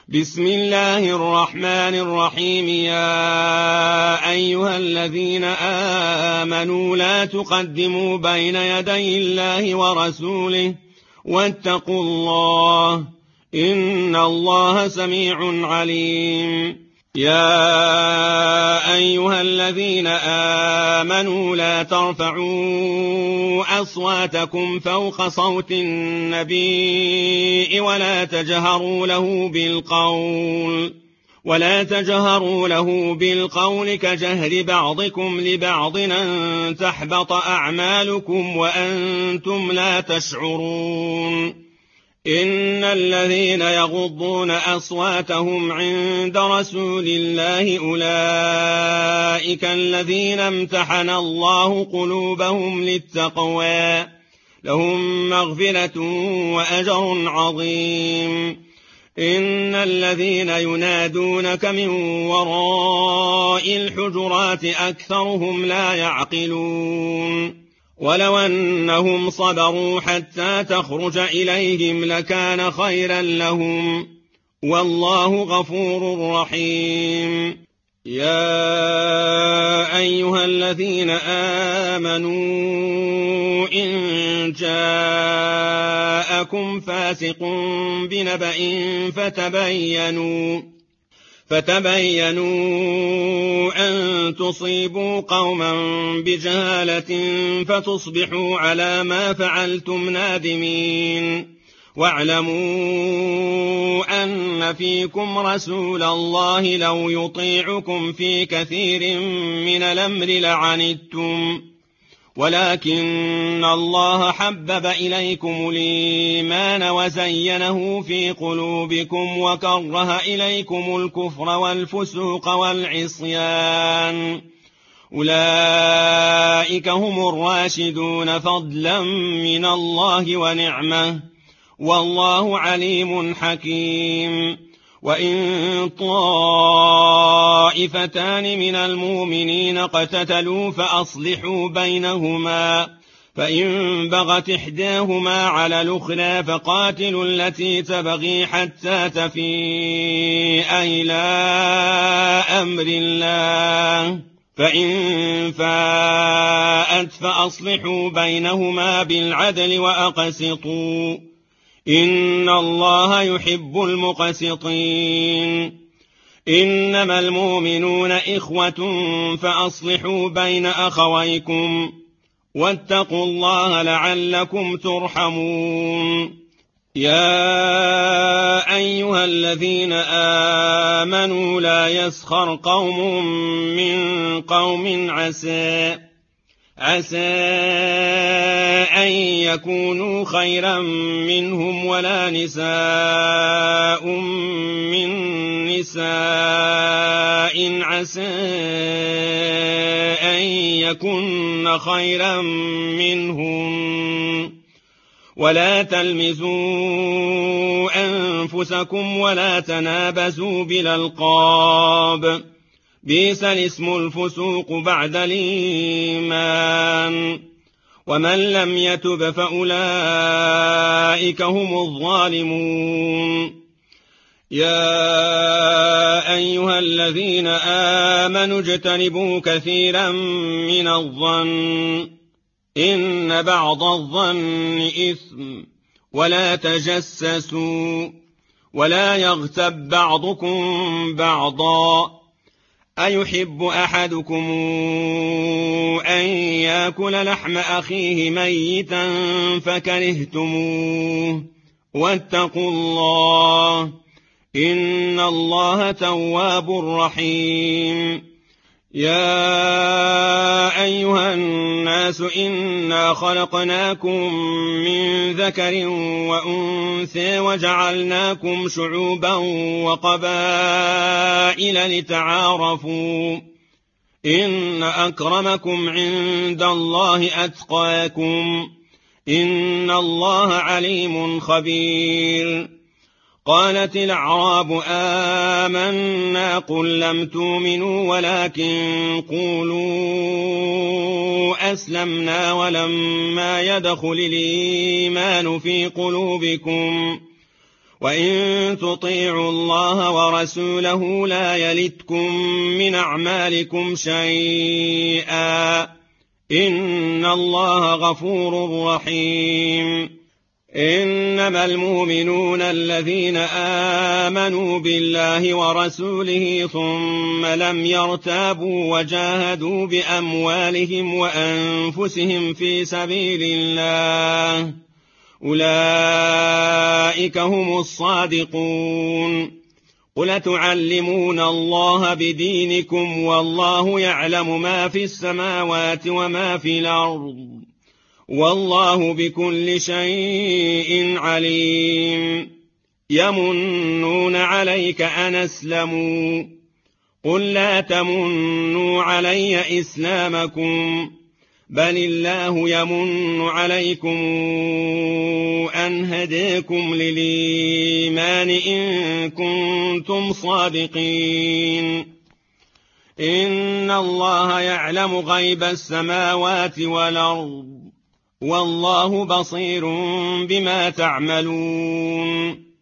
بسم الله الرحمن الرحيم. يا أيها الذين آمنوا لا تقدموا بين يدي الله ورسوله واتقوا الله إن الله سميع عليم. يا أيها الذين آمنوا لا ترفعوا أصواتكم فوق صوت النبي ولا تجهروا له بالقول كجهر بعضكم لبعض أن تحبط أعمالكم وأنتم لا تشعرون. إن الذين يغضون أصواتهم عند رسول الله أولئك الذين امتحن الله قلوبهم للتقوى لهم مغفرة وأجر عظيم. إن الذين ينادونك من وراء الحجرات أكثرهم لا يعقلون. ولو أنهم صبروا حتى تخرج إليهم لكان خيرا لهم والله غفور رحيم. يا أيها الذين آمنوا إن جاءكم فاسق بنبأ فتبينوا أن تصيبوا قوما بجهالة فتصبحوا على ما فعلتم نادمين. واعلموا أن فيكم رسول الله لو يطيعكم في كثير من الأمر لعنتم ولكن الله حبب إليكم الإيمان وزينه في قلوبكم وكره إليكم الكفر والفسوق والعصيان أولئك هم الراشدون فضلا من الله ونعمة والله عليم حكيم. وإن طائفتان من المؤمنين اقتتلوا فأصلحوا بينهما فإن بغت إحداهما على الأخرى فقاتلوا التي تبغي حتى تفيء إلى أمر الله فإن فاءت فأصلحوا بينهما بالعدل وأقسطوا إن الله يحب المقسطين. إنما المؤمنون إخوة فأصلحوا بين أخويكم واتقوا الله لعلكم ترحمون. يا أيها الذين آمنوا لا يسخر قوم من قوم عسى أن يكونوا خيرا منهم ولا نساء من نساء عسى أن يكن خيرا منهم ولا تلمزوا أنفسكم ولا تنابزوا بالألقاب بئس الاسم الفسوق بعد الإيمان ومن لم يتب فأولئك هم الظالمون. يا أيها الذين آمنوا اجتنبوا كثيرا من الظن إن بعض الظن إثم ولا تجسسوا ولا يغتب بعضكم بعضا أيحب أحدكم أن يأكل لحم أخيه ميتا فكرهتموه واتقوا الله إن الله تواب رحيم. يا أيها الناس إنا خلقناكم من ذكر وأنثى وجعلناكم شعوبا وقبائل لتعارفوا إن أكرمكم عند الله أتقاكم إن الله عليم خبير. قالت الأعراب آمنا قل لم تؤمنوا ولكن قولوا أسلمنا ولما يدخل الإيمان في قلوبكم وإن تطيعوا الله ورسوله لا يلتكم من أعمالكم شيئا إن الله غفور رحيم إنما المؤمنون الذين آمنوا بالله ورسوله ثم لم يرتابوا وجاهدوا بأموالهم وأنفسهم في سبيل الله أولئك هم الصادقون قل تعلمون الله بدينكم والله يعلم ما في السماوات وما في الأرض والله بكل شيء عليم يمنون عليك أن أسلموا قل لا تمنوا علي إسلامكم بل الله يمن عليكم أن هداكم للإيمان إن كنتم صادقين إن الله يعلم غيب السماوات والأرض والله بصير بما تعملون